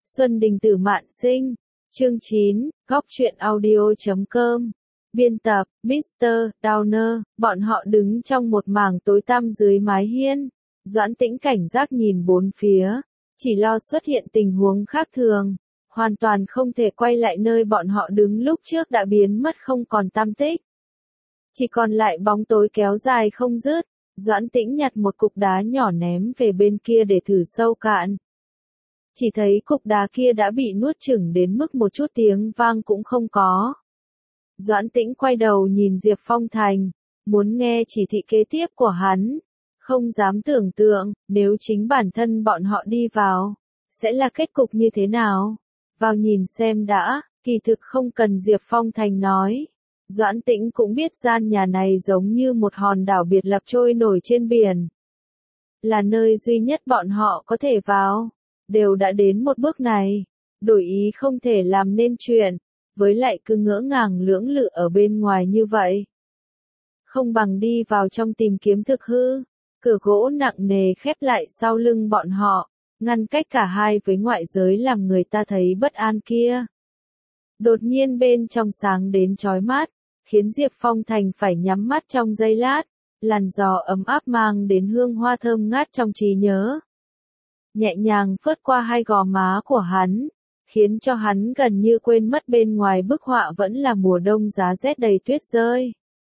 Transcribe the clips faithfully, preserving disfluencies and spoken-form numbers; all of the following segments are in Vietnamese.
Xuân Đình Tử Mạn Sinh. Chương chín, góc truyện audio chấm com. Biên tập, mít tơ Downer, bọn họ đứng trong một mảng tối tăm dưới mái hiên. Doãn Tĩnh cảnh giác nhìn bốn phía, chỉ lo xuất hiện tình huống khác thường. Hoàn toàn không thể quay lại nơi bọn họ đứng lúc trước đã biến mất không còn tăm tích. Chỉ còn lại bóng tối kéo dài không dứt. Doãn Tĩnh nhặt một cục đá nhỏ ném về bên kia để thử sâu cạn. Chỉ thấy cục đá kia đã bị nuốt chửng đến mức một chút tiếng vang cũng không có. Doãn Tĩnh quay đầu nhìn Diệp Phong Thành, muốn nghe chỉ thị kế tiếp của hắn. Không dám tưởng tượng, nếu chính bản thân bọn họ đi vào, sẽ là kết cục như thế nào? Vào nhìn xem đã, kỳ thực không cần Diệp Phong Thành nói. Doãn Tĩnh cũng biết gian nhà này giống như một hòn đảo biệt lập trôi nổi trên biển. Là nơi duy nhất bọn họ có thể vào. Đều đã đến một bước này, đổi ý không thể làm nên chuyện, với lại cứ ngỡ ngàng lưỡng lự ở bên ngoài như vậy. Không bằng đi vào trong tìm kiếm thực hư, cửa gỗ nặng nề khép lại sau lưng bọn họ, ngăn cách cả hai với ngoại giới làm người ta thấy bất an kia. Đột nhiên bên trong sáng đến chói mắt, khiến Diệp Phong Thành phải nhắm mắt trong giây lát, làn gió ấm áp mang đến hương hoa thơm ngát trong trí nhớ. Nhẹ nhàng phớt qua hai gò má của hắn, khiến cho hắn gần như quên mất bên ngoài bức họa vẫn là mùa đông giá rét đầy tuyết rơi.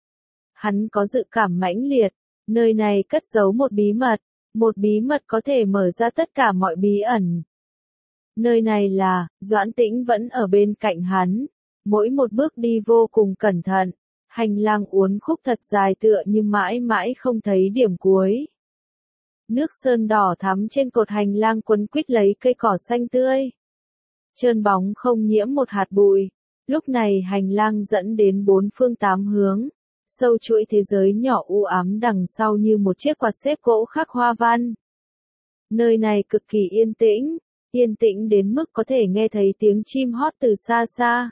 Hắn có dự cảm mãnh liệt, nơi này cất giấu một bí mật, một bí mật có thể mở ra tất cả mọi bí ẩn. Nơi này là, Doãn Tĩnh vẫn ở bên cạnh hắn, mỗi một bước đi vô cùng cẩn thận, hành lang uốn khúc thật dài tựa như mãi mãi không thấy điểm cuối. Nước sơn đỏ thắm trên cột hành lang quấn quýt lấy cây cỏ xanh tươi. Trơn bóng không nhiễm một hạt bụi. Lúc này hành lang dẫn đến bốn phương tám hướng. Sâu chuỗi thế giới nhỏ u ám đằng sau như một chiếc quạt xếp gỗ khắc hoa văn. Nơi này cực kỳ yên tĩnh. Yên tĩnh đến mức có thể nghe thấy tiếng chim hót từ xa xa.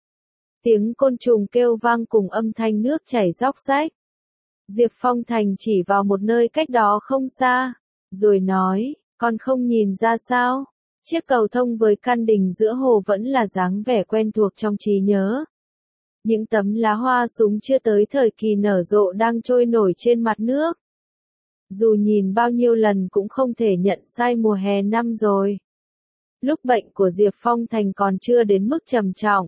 Tiếng côn trùng kêu vang cùng âm thanh nước chảy róc rách. Diệp Phong Thành chỉ vào một nơi cách đó không xa, rồi nói, con không nhìn ra sao, chiếc cầu thông với căn đình giữa hồ vẫn là dáng vẻ quen thuộc trong trí nhớ. Những tấm lá hoa súng chưa tới thời kỳ nở rộ đang trôi nổi trên mặt nước. Dù nhìn bao nhiêu lần cũng không thể nhận sai mùa hè năm rồi. Lúc bệnh của Diệp Phong Thành còn chưa đến mức trầm trọng.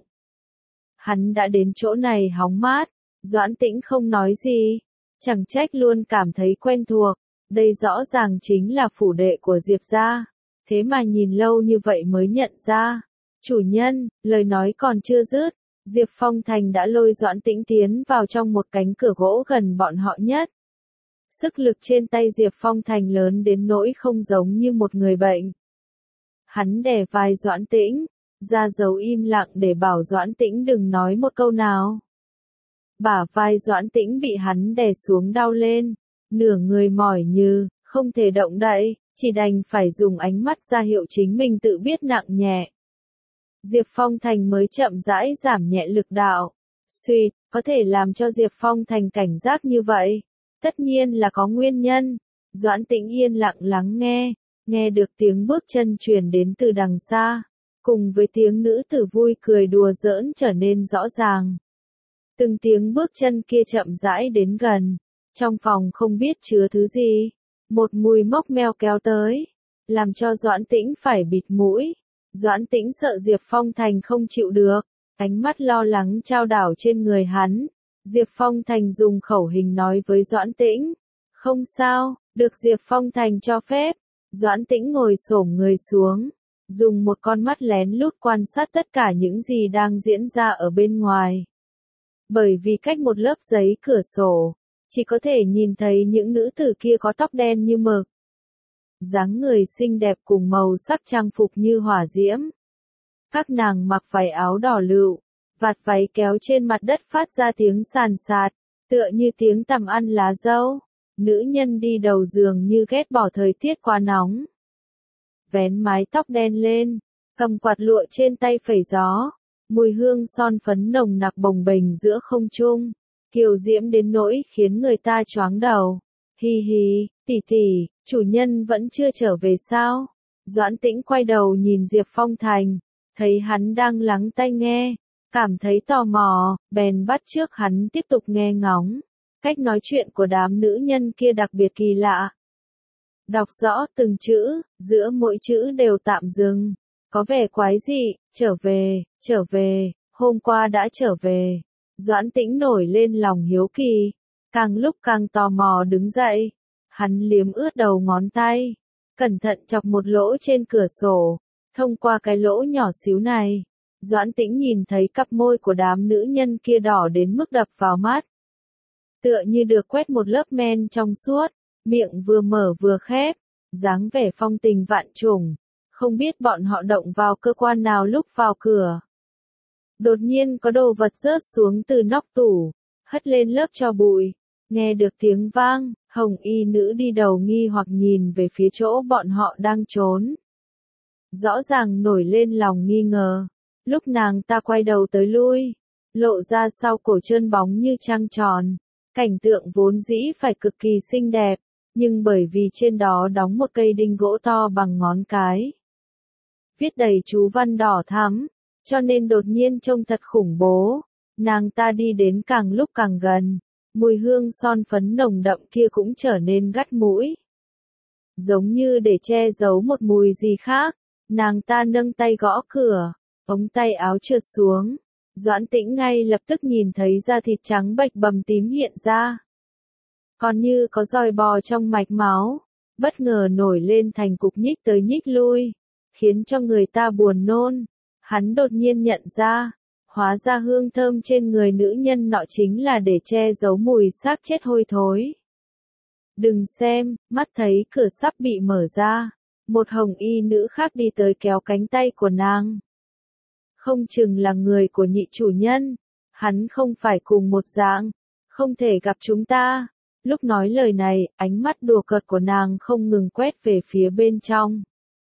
Hắn đã đến chỗ này hóng mát, Doãn Tĩnh không nói gì. Chẳng trách luôn cảm thấy quen thuộc, đây rõ ràng chính là phủ đệ của Diệp gia, thế mà nhìn lâu như vậy mới nhận ra. Chủ nhân, lời nói còn chưa dứt, Diệp Phong Thành đã lôi Doãn Tĩnh tiến vào trong một cánh cửa gỗ gần bọn họ nhất. Sức lực trên tay Diệp Phong Thành lớn đến nỗi không giống như một người bệnh. Hắn đè vai Doãn Tĩnh, ra dấu im lặng để bảo Doãn Tĩnh đừng nói một câu nào. Bả vai Doãn Tĩnh bị hắn đè xuống đau lên, nửa người mỏi như, không thể động đậy, chỉ đành phải dùng ánh mắt ra hiệu chính mình tự biết nặng nhẹ. Diệp Phong Thành mới chậm rãi giảm nhẹ lực đạo. Suýt, có thể làm cho Diệp Phong Thành cảnh giác như vậy. Tất nhiên là có nguyên nhân. Doãn Tĩnh yên lặng lắng nghe, nghe được tiếng bước chân truyền đến từ đằng xa, cùng với tiếng nữ tử vui cười đùa giỡn trở nên rõ ràng. Từng tiếng bước chân kia chậm rãi đến gần, trong phòng không biết chứa thứ gì, một mùi mốc meo kéo tới, làm cho Doãn Tĩnh phải bịt mũi. Doãn Tĩnh sợ Diệp Phong Thành không chịu được, ánh mắt lo lắng trao đảo trên người hắn. Diệp Phong Thành dùng khẩu hình nói với Doãn Tĩnh, không sao, được Diệp Phong Thành cho phép. Doãn Tĩnh ngồi xổm người xuống, dùng một con mắt lén lút quan sát tất cả những gì đang diễn ra ở bên ngoài. Bởi vì cách một lớp giấy cửa sổ, chỉ có thể nhìn thấy những nữ tử kia có tóc đen như mực. Dáng người xinh đẹp cùng màu sắc trang phục như hỏa diễm. Các nàng mặc váy áo đỏ lựu, vạt váy kéo trên mặt đất phát ra tiếng sàn sạt, tựa như tiếng tằm ăn lá dâu. Nữ nhân đi đầu giường như ghét bỏ thời tiết quá nóng. Vén mái tóc đen lên, cầm quạt lụa trên tay phẩy gió. Mùi hương son phấn nồng nặc bồng bềnh giữa không trung, kiều diễm đến nỗi khiến người ta choáng đầu. Hi hi, tỷ tỷ, chủ nhân vẫn chưa trở về sao? Doãn Tĩnh quay đầu nhìn Diệp Phong Thành, thấy hắn đang lắng tai nghe, cảm thấy tò mò, bèn bắt chước hắn tiếp tục nghe ngóng. Cách nói chuyện của đám nữ nhân kia đặc biệt kỳ lạ. Đọc rõ từng chữ, giữa mỗi chữ đều tạm dừng. Có vẻ quái dị, trở về, trở về, hôm qua đã trở về. Doãn Tĩnh nổi lên lòng hiếu kỳ, càng lúc càng tò mò đứng dậy. Hắn liếm ướt đầu ngón tay, cẩn thận chọc một lỗ trên cửa sổ. Thông qua cái lỗ nhỏ xíu này, Doãn Tĩnh nhìn thấy cặp môi của đám nữ nhân kia đỏ đến mức đập vào mắt. Tựa như được quét một lớp men trong suốt, miệng vừa mở vừa khép, dáng vẻ phong tình vạn trùng. Không biết bọn họ động vào cơ quan nào lúc vào cửa. Đột nhiên có đồ vật rớt xuống từ nóc tủ, hất lên lớp tro bụi. Nghe được tiếng vang, hồng y nữ đi đầu nghi hoặc nhìn về phía chỗ bọn họ đang trốn. Rõ ràng nổi lên lòng nghi ngờ. Lúc nàng ta quay đầu tới lui, lộ ra sau cổ trơn bóng như trăng tròn. Cảnh tượng vốn dĩ phải cực kỳ xinh đẹp, nhưng bởi vì trên đó đóng một cây đinh gỗ to bằng ngón cái. Viết đầy chú văn đỏ thắm, cho nên đột nhiên trông thật khủng bố. Nàng ta đi đến càng lúc càng gần, mùi hương son phấn nồng đậm kia cũng trở nên gắt mũi. Giống như để che giấu một mùi gì khác, nàng ta nâng tay gõ cửa, ống tay áo trượt xuống. Doãn Tĩnh ngay lập tức nhìn thấy da thịt trắng bệch bầm tím hiện ra. Còn như có roi bò trong mạch máu, bất ngờ nổi lên thành cục nhích tới nhích lui, khiến cho người ta buồn nôn. Hắn đột nhiên nhận ra, hóa ra hương thơm trên người nữ nhân nọ chính là để che giấu mùi xác chết hôi thối. Đừng xem, mắt thấy cửa sắp bị mở ra, một hồng y nữ khác đi tới kéo cánh tay của nàng. Không chừng là người của nhị chủ nhân, hắn không phải cùng một dạng, không thể gặp chúng ta. Lúc nói lời này, ánh mắt đùa cợt của nàng không ngừng quét về phía bên trong.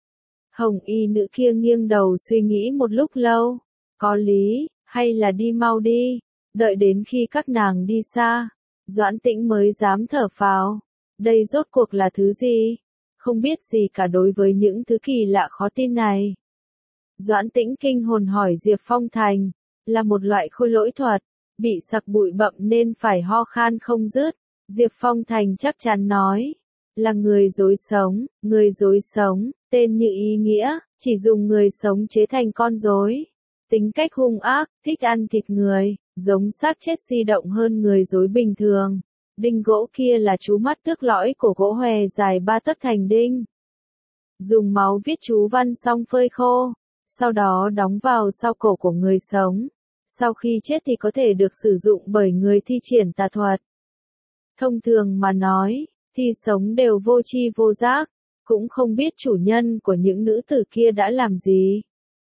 Hồng y nữ kia nghiêng đầu suy nghĩ một lúc lâu, có lý, hay là đi mau đi, đợi đến khi các nàng đi xa, Doãn Tĩnh mới dám thở phào. Đây rốt cuộc là thứ gì? Không biết gì cả đối với những thứ kỳ lạ khó tin này. Doãn Tĩnh kinh hồn hỏi Diệp Phong Thành, là một loại khôi lỗi thuật, bị sặc bụi bặm nên phải ho khan không dứt. Diệp Phong Thành chắc chắn nói, là người dối sống, người dối sống, tên như ý nghĩa, chỉ dùng người sống chế thành con rối. Tính cách hung ác, thích ăn thịt người, giống xác chết di động hơn người dối bình thường. Đinh gỗ kia là chú mắt tước lõi của gỗ hòe dài ba tấc thành đinh. Dùng máu viết chú văn xong phơi khô, sau đó đóng vào sau cổ của người sống. Sau khi chết thì có thể được sử dụng bởi người thi triển tà thuật. Thông thường mà nói, thi sống đều vô tri vô giác, cũng không biết chủ nhân của những nữ tử kia đã làm gì.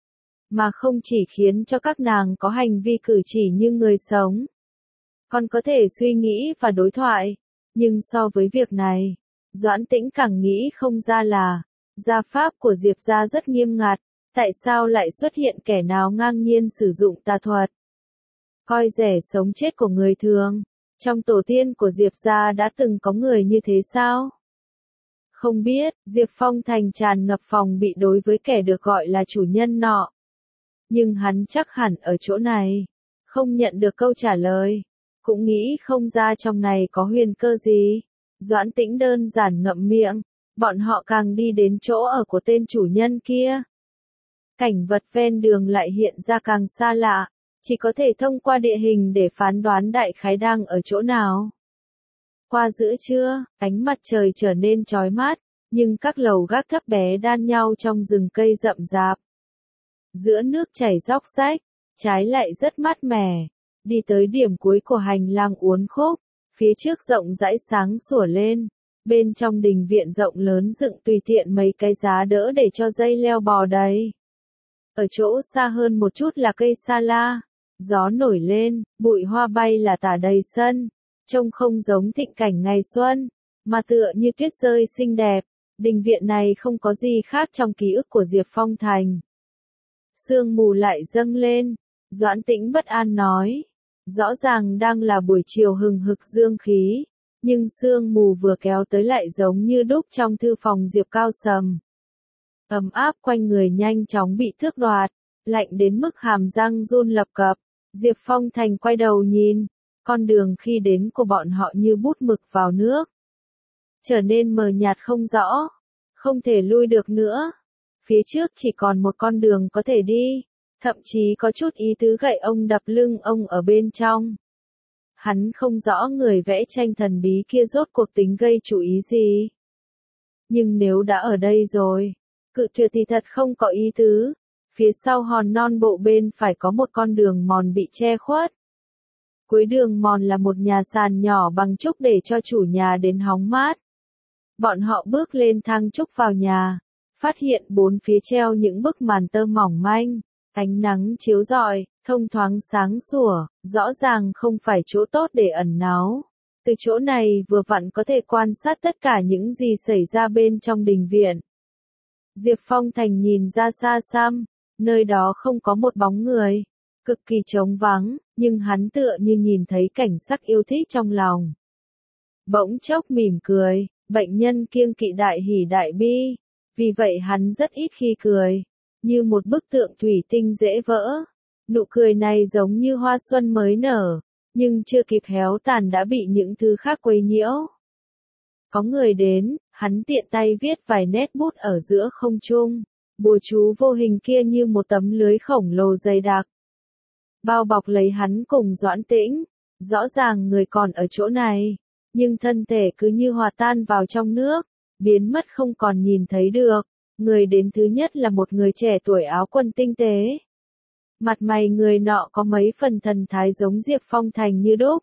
Mà không chỉ khiến cho các nàng có hành vi cử chỉ như người sống, còn có thể suy nghĩ và đối thoại. Nhưng so với việc này, Doãn Tĩnh càng nghĩ không ra là, gia pháp của Diệp gia rất nghiêm ngặt, tại sao lại xuất hiện kẻ nào ngang nhiên sử dụng tà thuật. Coi rẻ sống chết của người thường, trong tổ tiên của Diệp gia đã từng có người như thế sao? Không biết, Diệp Phong Thành tràn ngập phòng bị đối với kẻ được gọi là chủ nhân nọ. Nhưng hắn chắc hẳn ở chỗ này, không nhận được câu trả lời, cũng nghĩ không ra trong này có huyền cơ gì. Doãn Tĩnh đơn giản ngậm miệng, bọn họ càng đi đến chỗ ở của tên chủ nhân kia. Cảnh vật ven đường lại hiện ra càng xa lạ, chỉ có thể thông qua địa hình để phán đoán đại khái đang ở chỗ nào. Qua giữa trưa, ánh mặt trời trở nên chói mắt, nhưng các lầu gác thấp bé đan nhau trong rừng cây rậm rạp. Giữa nước chảy róc rách, trái lại rất mát mẻ. Đi tới điểm cuối của hành lang uốn khúc, phía trước rộng rãi sáng sủa lên. Bên trong đình viện rộng lớn dựng tùy tiện mấy cái giá đỡ để cho dây leo bò đầy. Ở chỗ xa hơn một chút là cây sa la. Gió nổi lên, bụi hoa bay là tả đầy sân. Trông không giống thịnh cảnh ngày xuân, mà tựa như tuyết rơi xinh đẹp. Đình viện này không có gì khác trong ký ức của Diệp Phong Thành. Sương mù lại dâng lên, Doãn Tĩnh bất an nói. Rõ ràng đang là buổi chiều hừng hực dương khí, nhưng sương mù vừa kéo tới lại giống như đúc trong thư phòng Diệp Cao Sầm. ấm áp quanh người nhanh chóng bị tước đoạt, lạnh đến mức hàm răng run lập cập. Diệp Phong Thành quay đầu nhìn, con đường khi đến của bọn họ như bút mực vào nước. Trở nên mờ nhạt không rõ, không thể lui được nữa. Phía trước chỉ còn một con đường có thể đi, thậm chí có chút ý tứ gậy ông đập lưng ông ở bên trong. Hắn không rõ người vẽ tranh thần bí kia rốt cuộc tính gây chú ý gì. Nhưng nếu đã ở đây rồi, cự tuyệt thì thật không có ý tứ. Phía sau hòn non bộ bên phải có một con đường mòn bị che khuất. Cuối đường mòn là một nhà sàn nhỏ bằng trúc để cho chủ nhà đến hóng mát. Bọn họ bước lên thang trúc vào nhà, phát hiện bốn phía treo những bức màn tơ mỏng manh, ánh nắng chiếu rọi, thông thoáng sáng sủa, rõ ràng không phải chỗ tốt để ẩn náu. Từ chỗ này vừa vặn có thể quan sát tất cả những gì xảy ra bên trong đình viện. Diệp Phong Thành nhìn ra xa xăm, nơi đó không có một bóng người, cực kỳ trống vắng, nhưng hắn tựa như nhìn thấy cảnh sắc yêu thích trong lòng. Bỗng chốc mỉm cười, bệnh nhân kiêng kỵ đại hỉ đại bi, vì vậy hắn rất ít khi cười, như một bức tượng thủy tinh dễ vỡ. Nụ cười này giống như hoa xuân mới nở, nhưng chưa kịp héo tàn đã bị những thứ khác quấy nhiễu. Có người đến, hắn tiện tay viết vài nét bút ở giữa không trung, bùa chú vô hình kia như một tấm lưới khổng lồ dày đặc. Bao bọc lấy hắn cùng Doãn Tĩnh, rõ ràng người còn ở chỗ này, nhưng thân thể cứ như hòa tan vào trong nước, biến mất không còn nhìn thấy được. Người đến thứ nhất là một người trẻ tuổi áo quần tinh tế. Mặt mày người nọ có mấy phần thần thái giống Diệp Phong Thành như đúc.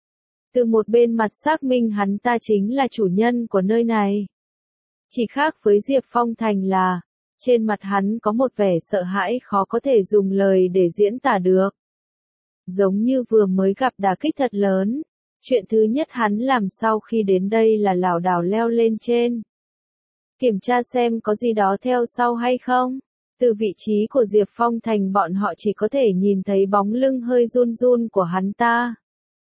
Từ một bên mặt xác minh hắn ta chính là chủ nhân của nơi này. Chỉ khác với Diệp Phong Thành là, trên mặt hắn có một vẻ sợ hãi khó có thể dùng lời để diễn tả được. Giống như vừa mới gặp đả kích thật lớn. Chuyện thứ nhất hắn làm sau khi đến đây là lảo đảo leo lên trên. Kiểm tra xem có gì đó theo sau hay không. Từ vị trí của Diệp Phong Thành bọn họ chỉ có thể nhìn thấy bóng lưng hơi run run của hắn ta.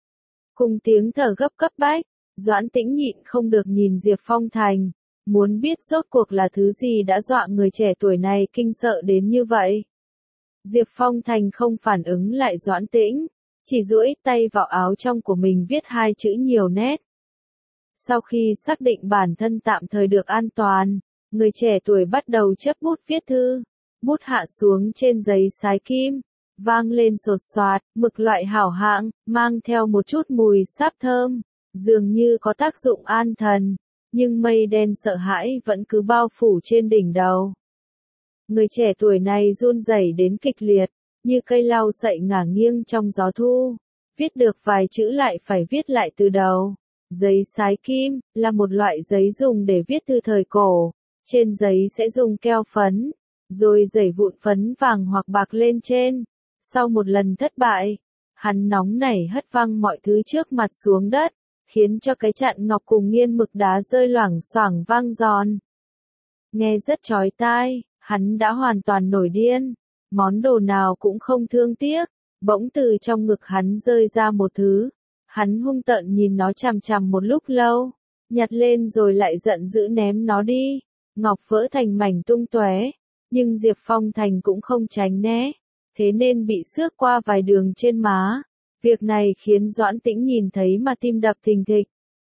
Cùng tiếng thở gấp cấp bách, Doãn Tĩnh nhịn không được nhìn Diệp Phong Thành, muốn biết rốt cuộc là thứ gì đã dọa người trẻ tuổi này kinh sợ đến như vậy. Diệp Phong Thành không phản ứng lại Doãn Tĩnh, chỉ duỗi tay vào áo trong của mình viết hai chữ nhiều nét. Sau khi xác định bản thân tạm thời được an toàn, người trẻ tuổi bắt đầu chấp bút viết thư. Bút hạ xuống trên giấy sái kim, vang lên sột soạt, mực loại hảo hạng, mang theo một chút mùi sáp thơm, dường như có tác dụng an thần, nhưng mây đen sợ hãi vẫn cứ bao phủ trên đỉnh đầu. Người trẻ tuổi này run rẩy đến kịch liệt, như cây lau sậy ngả nghiêng trong gió thu, viết được vài chữ lại phải viết lại từ đầu. Giấy sái kim là một loại giấy dùng để viết thư thời cổ, trên giấy sẽ dùng keo phấn, rồi dẩy vụn phấn vàng hoặc bạc lên trên. Sau một lần thất bại, hắn nóng nảy hất văng mọi thứ trước mặt xuống đất, khiến cho cái chặn ngọc cùng nghiên mực đá rơi loảng xoảng vang giòn. Nghe rất chói tai, hắn đã hoàn toàn nổi điên, món đồ nào cũng không thương tiếc, bỗng từ trong ngực hắn rơi ra một thứ. Hắn hung tợn nhìn nó chằm chằm một lúc lâu, nhặt lên rồi lại giận dữ ném nó đi, ngọc vỡ thành mảnh tung tóe. Nhưng Diệp Phong Thành cũng không tránh né, thế nên bị xước qua vài đường trên má. Việc này khiến Doãn Tĩnh nhìn thấy mà tim đập thình thịch.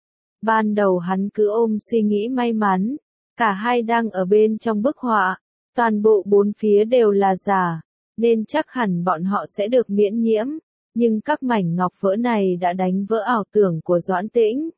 Ban đầu hắn cứ ôm suy nghĩ may mắn, cả hai đang ở bên trong bức họa, toàn bộ bốn phía đều là giả, nên chắc hẳn bọn họ sẽ được miễn nhiễm, nhưng các mảnh ngọc vỡ này đã đánh vỡ ảo tưởng của Doãn Tĩnh.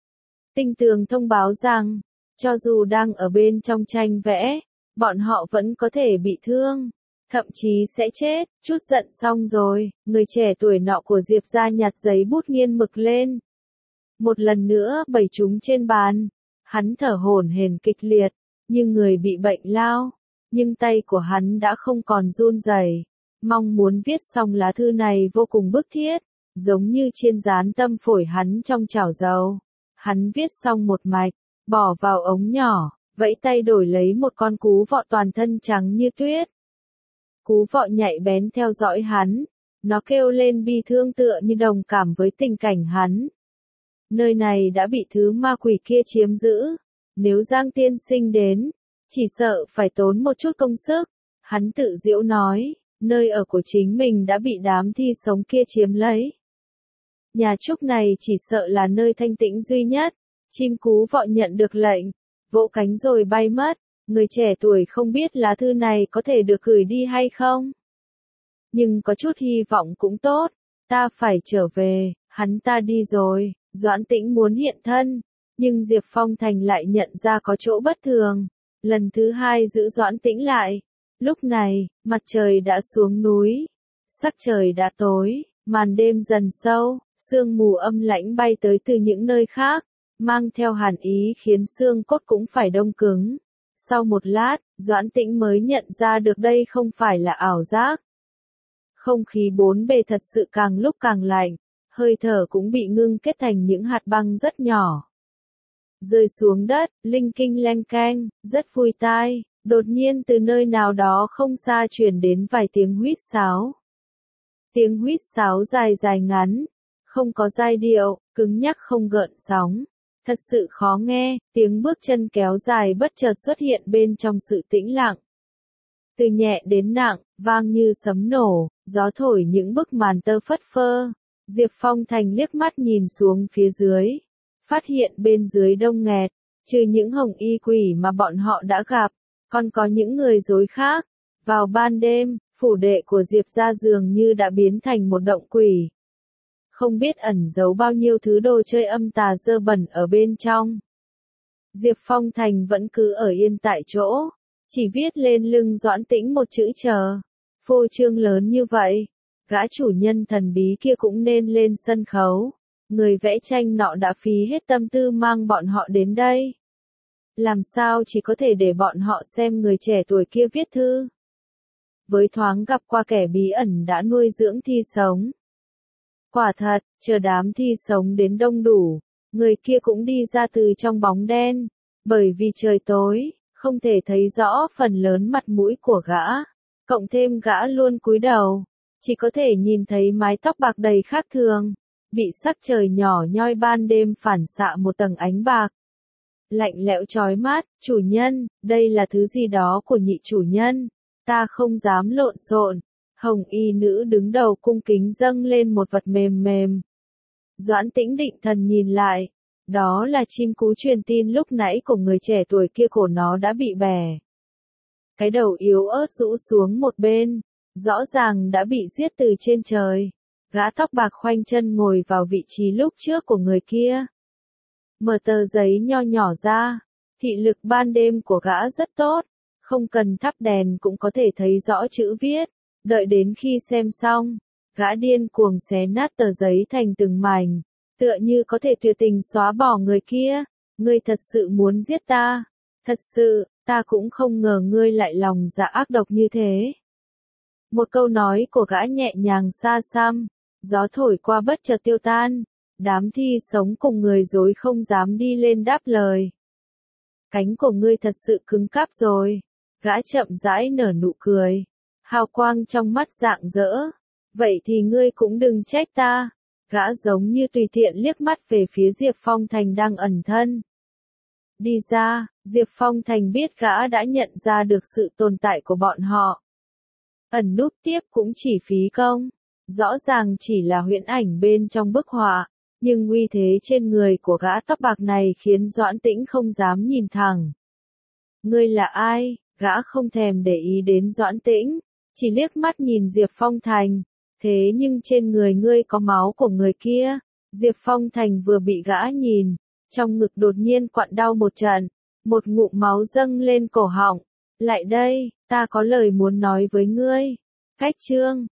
Tinh tường thông báo rằng, cho dù đang ở bên trong tranh vẽ, bọn họ vẫn có thể bị thương, thậm chí sẽ chết. Chút giận xong rồi, người trẻ tuổi nọ của Diệp gia nhặt giấy bút nghiên mực lên. Một lần nữa bày chúng trên bàn, hắn thở hổn hển kịch liệt, như người bị bệnh lao, nhưng tay của hắn đã không còn run rẩy, mong muốn viết xong lá thư này vô cùng bức thiết, giống như chiên rán tâm phổi hắn trong chảo dầu. Hắn viết xong một mạch, bỏ vào ống nhỏ, vẫy tay đổi lấy một con cú vọ toàn thân trắng như tuyết. Cú vọ nhạy bén theo dõi hắn, nó kêu lên bi thương tựa như đồng cảm với tình cảnh hắn. Nơi này đã bị thứ ma quỷ kia chiếm giữ, nếu Giang tiên sinh đến, chỉ sợ phải tốn một chút công sức. Hắn tự giễu nói, nơi ở của chính mình đã bị đám thi sống kia chiếm lấy. Nhà trúc này chỉ sợ là nơi thanh tĩnh duy nhất. Chim cú vọ nhận được lệnh, vỗ cánh rồi bay mất. Người trẻ tuổi không biết lá thư này có thể được gửi đi hay không. Nhưng có chút hy vọng cũng tốt. Ta phải trở về, hắn ta đi rồi. Doãn Tĩnh muốn hiện thân, nhưng Diệp Phong Thành lại nhận ra có chỗ bất thường. Lần thứ hai giữ Doãn Tĩnh lại. Lúc này, mặt trời đã xuống núi. Sắc trời đã tối, màn đêm dần sâu, sương mù âm lãnh bay tới từ những nơi khác, mang theo hàn ý khiến xương cốt cũng phải đông cứng. Sau một lát, Doãn Tĩnh mới nhận ra được đây không phải là ảo giác. Không khí bốn bề thật sự càng lúc càng lạnh, hơi thở cũng bị ngưng kết thành những hạt băng rất nhỏ. Rơi xuống đất, linh kinh leng keng, rất vui tai, đột nhiên từ nơi nào đó không xa truyền đến vài tiếng huýt sáo. Tiếng huýt sáo dài dài ngắn, không có giai điệu, cứng nhắc không gợn sóng. Thật sự khó nghe, tiếng bước chân kéo dài bất chợt xuất hiện bên trong sự tĩnh lặng. Từ nhẹ đến nặng, vang như sấm nổ, gió thổi những bức màn tơ phất phơ. Diệp Phong Thành liếc mắt nhìn xuống phía dưới, phát hiện bên dưới đông nghẹt, trừ những hồng y quỷ mà bọn họ đã gặp, còn có những người dối khác. Vào ban đêm, phủ đệ của Diệp gia dường như đã biến thành một động quỷ. Không biết ẩn giấu bao nhiêu thứ đồ chơi âm tà dơ bẩn ở bên trong. Diệp Phong Thành vẫn cứ ở yên tại chỗ, chỉ viết lên lưng Doãn Tĩnh một chữ chờ. Phô trương lớn như vậy, gã chủ nhân thần bí kia cũng nên lên sân khấu. Người vẽ tranh nọ đã phí hết tâm tư mang bọn họ đến đây. Làm sao chỉ có thể để bọn họ xem người trẻ tuổi kia viết thư. Với thoáng gặp qua kẻ bí ẩn đã nuôi dưỡng thi sống. Quả thật, chờ đám thi sống đến đông đủ, người kia cũng đi ra từ trong bóng đen. Bởi vì trời tối, không thể thấy rõ phần lớn mặt mũi của gã. Cộng thêm gã luôn cúi đầu, chỉ có thể nhìn thấy mái tóc bạc đầy khác thường, bị sắc trời nhỏ nhoi ban đêm phản xạ một tầng ánh bạc. Lạnh lẽo chói mắt, chủ nhân, đây là thứ gì đó của nhị chủ nhân, ta không dám lộn xộn. Hồng y nữ đứng đầu cung kính dâng lên một vật mềm mềm. Doãn Tĩnh định thần nhìn lại, đó là chim cú truyền tin lúc nãy của người trẻ tuổi kia, cổ nó đã bị bẻ. Cái đầu yếu ớt rũ xuống một bên, rõ ràng đã bị giết từ trên trời. Gã tóc bạc khoanh chân ngồi vào vị trí lúc trước của người kia. Mở tờ giấy nho nhỏ ra, thị lực ban đêm của gã rất tốt, không cần thắp đèn cũng có thể thấy rõ chữ viết. Đợi đến khi xem xong, gã điên cuồng xé nát tờ giấy thành từng mảnh, tựa như có thể tuyệt tình xóa bỏ người kia. Ngươi thật sự muốn giết ta? Thật sự, ta cũng không ngờ ngươi lại lòng dạ ác độc như thế. Một câu nói của gã nhẹ nhàng xa xăm, gió thổi qua bất chợt tiêu tan, đám thi sống cùng người dối không dám đi lên đáp lời. Cánh của ngươi thật sự cứng cáp rồi, gã chậm rãi nở nụ cười. Hào quang trong mắt rạng rỡ. Vậy thì ngươi cũng đừng trách ta. Gã giống như tùy tiện liếc mắt về phía Diệp Phong Thành đang ẩn thân. Đi ra, Diệp Phong Thành biết gã đã nhận ra được sự tồn tại của bọn họ. Ẩn núp tiếp cũng chỉ phí công. Rõ ràng chỉ là huyễn ảnh bên trong bức họa, nhưng uy thế trên người của gã tóc bạc này khiến Doãn Tĩnh không dám nhìn thẳng. Ngươi là ai? Gã không thèm để ý đến Doãn Tĩnh, chỉ liếc mắt nhìn Diệp Phong Thành. Thế nhưng trên người ngươi có máu của người kia. Diệp Phong Thành vừa bị gã nhìn, trong ngực đột nhiên quặn đau một trận, một ngụm máu dâng lên cổ họng. Lại đây, ta có lời muốn nói với ngươi. Cách chương